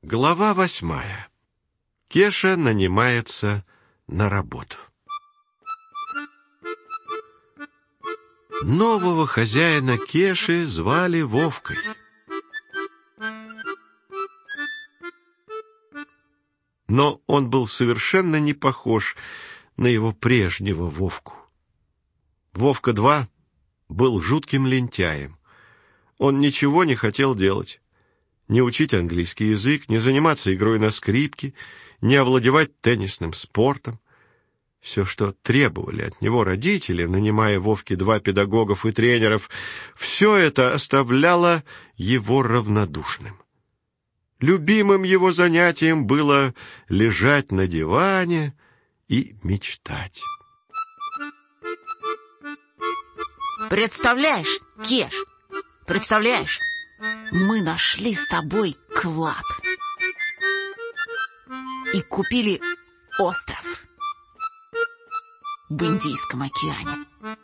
Глава 8. Кеша нанимается на работу. Нового хозяина Кеши звали Вовкой. Но он был совершенно не похож на его прежнего Вовку. Вовка-2 был жутким лентяем. Он ничего не хотел делать. Не учить английский язык, не заниматься игрой на скрипке, не овладевать теннисным спортом. Все, что требовали от него родители, нанимая Вовке-2 педагогов и тренеров, все это оставляло его равнодушным. Любимым его занятием было лежать на диване и мечтать. Представляешь, Кеш, представляешь, мы нашли с тобой клад и купили остров в Индийском океане.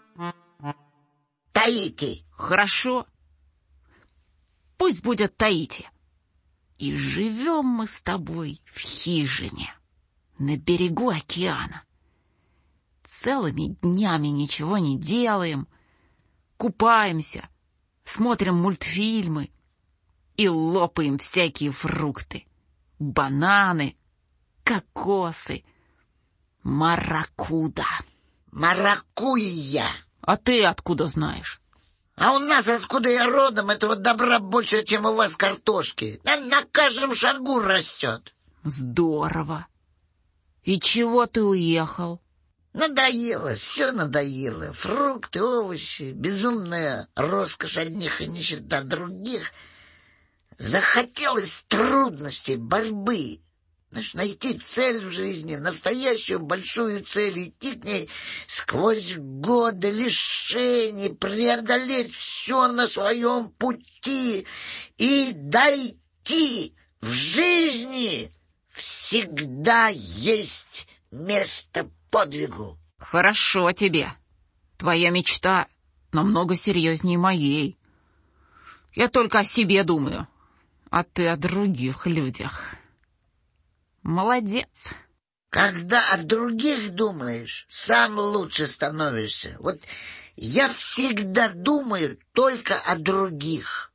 Таити. Хорошо. Пусть будет Таити. И живем мы с тобой в хижине на берегу океана. Целыми днями ничего не делаем, купаемся, смотрим мультфильмы и лопаем всякие фрукты. Бананы, кокосы, маракуда. Маракуйя. А ты откуда знаешь? А у нас, откуда я родом, этого добра больше, чем у вас картошки. На каждом шагу растет. Здорово. И чего ты уехал? Надоело, все надоело. Фрукты, овощи, безумная роскошь одних и нищета других. Захотелось трудностей, борьбы. Знаешь, найти цель в жизни, настоящую большую цель, идти к ней сквозь годы лишений, преодолеть все на своем пути и дойти. В жизни всегда есть место подвигу. Хорошо тебе. Твоя мечта намного серьезнее моей. Я только о себе думаю, а ты о других людях. Молодец. Когда о других думаешь, сам лучше становишься. Вот я всегда думаю только о других.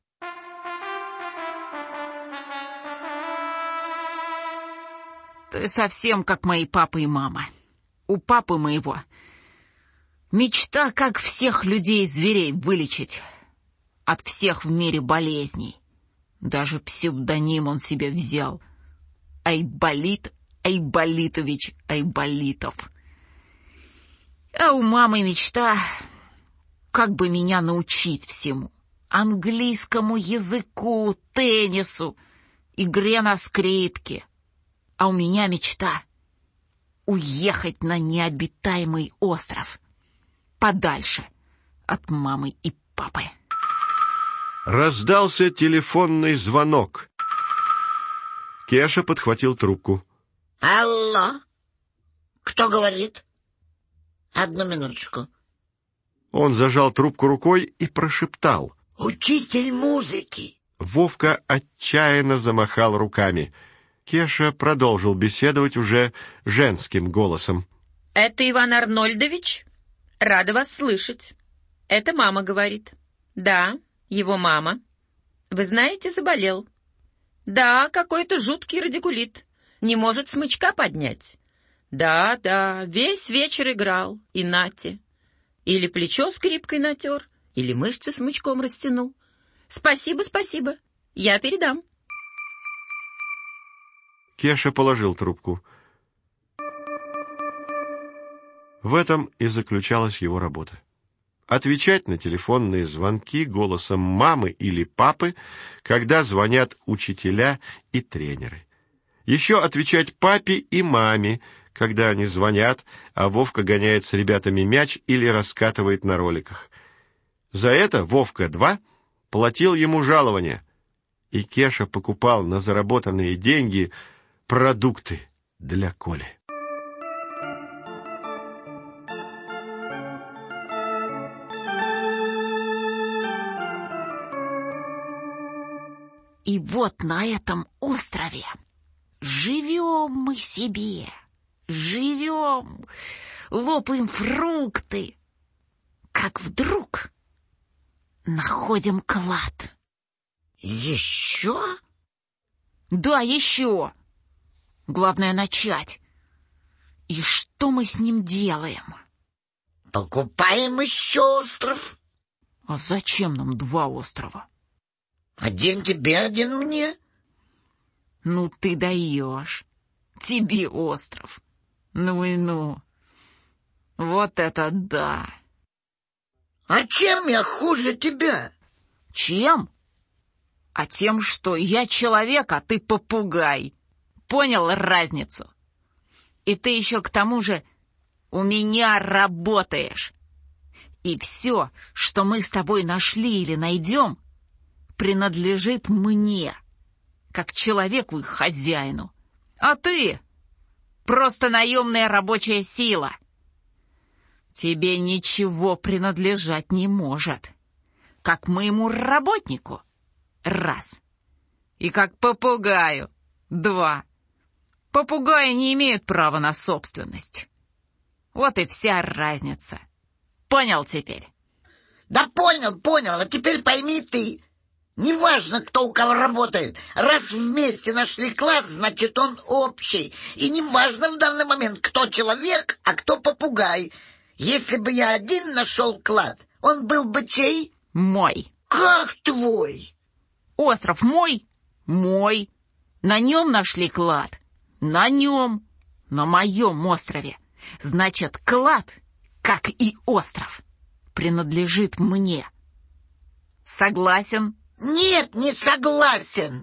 Ты совсем как мои папа и мама. У папы моего мечта, как всех людей-зверей вылечить от всех в мире болезней. Даже псевдоним он себе взял. Айболит Айболитович Айболитов. А у мамы мечта, как бы меня научить всему: английскому языку, теннису, игре на скрипке. А у меня мечта уехать на необитаемый остров, подальше от мамы и папы. Раздался телефонный звонок. Кеша подхватил трубку. Алло? Кто говорит? Одну минуточку. Он зажал трубку рукой и прошептал: Учитель музыки. Вовка отчаянно замахал руками. Кеша продолжил беседовать уже женским голосом. Это Иван Арнольдович? Рада вас слышать. Это мама говорит. Да, его мама. Вы знаете, заболел. Да, какой-то жуткий радикулит. Не может смычка поднять. Да, весь вечер играл. И нате. Или плечо скрипкой натер, или мышцы смычком растянул. Спасибо. Я передам. Кеша положил трубку. В этом и заключалась его работа. Отвечать на телефонные звонки голосом мамы или папы, когда звонят учителя и тренеры. Еще отвечать папе и маме, когда они звонят, а Вовка гоняет с ребятами мяч или раскатывает на роликах. За это Вовка-2 платил ему жалование, и Кеша покупал на заработанные деньги продукты для Коли. И вот на этом острове живем мы себе, живем, лопаем фрукты, как вдруг находим клад. Еще? Да, еще. Главное начать. И что мы с ним делаем? Покупаем еще остров. А зачем нам 2 острова? Один тебе, один мне. Ну ты даешь. Тебе остров. Ну и ну. Вот это да. А чем я хуже тебя? Чем? А тем, что я человек, а ты попугай. Понял разницу? И ты еще к тому же у меня работаешь. И все, что мы с тобой нашли или найдем, принадлежит мне, как человеку и хозяину. А ты просто наемная рабочая сила. Тебе ничего принадлежать не может, как моему работнику — 1, и как попугаю — 2. Попугаи не имеют права на собственность. Вот и вся разница. Понял теперь? Да понял, а теперь пойми ты. Неважно, кто у кого работает. Раз вместе нашли клад, значит, он общий. И неважно в данный момент, кто человек, а кто попугай. Если бы я один нашел клад, он был бы чей? Мой. Как твой? Остров мой? Мой. На нем нашли клад? На нем. На моем острове. Значит, клад, как и остров, принадлежит мне. Согласен? Нет, не согласен.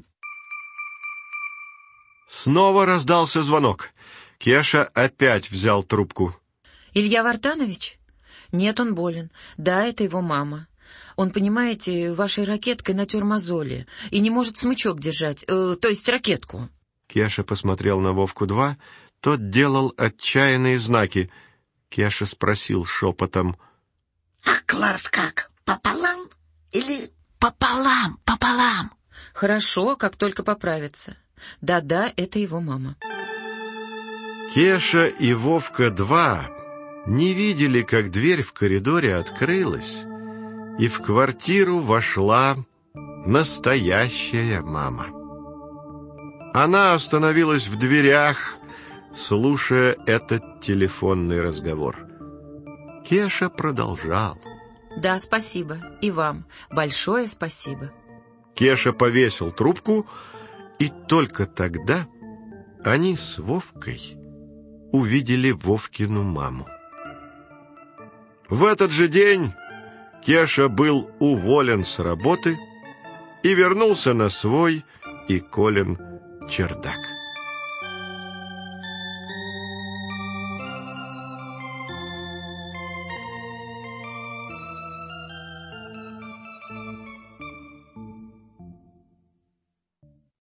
Снова раздался звонок. Кеша опять взял трубку. Илья Вартанович? Нет, он болен. Да, это его мама. Он, понимаете, вашей ракеткой натер мозоли и не может смычок держать, то есть ракетку. Кеша посмотрел на Вовку-2, тот делал отчаянные знаки. Кеша спросил шепотом: А клад как, пополам или... Пополам, пополам. Хорошо, как только поправится. Да, это его мама. Кеша и Вовка-2 не видели, как дверь в коридоре открылась, и в квартиру вошла настоящая мама. Она остановилась в дверях, слушая этот телефонный разговор. Кеша продолжал. Да, спасибо. И вам большое спасибо. Кеша повесил трубку, и только тогда они с Вовкой увидели Вовкину маму. В этот же день Кеша был уволен с работы и вернулся на свой и Колин чердак.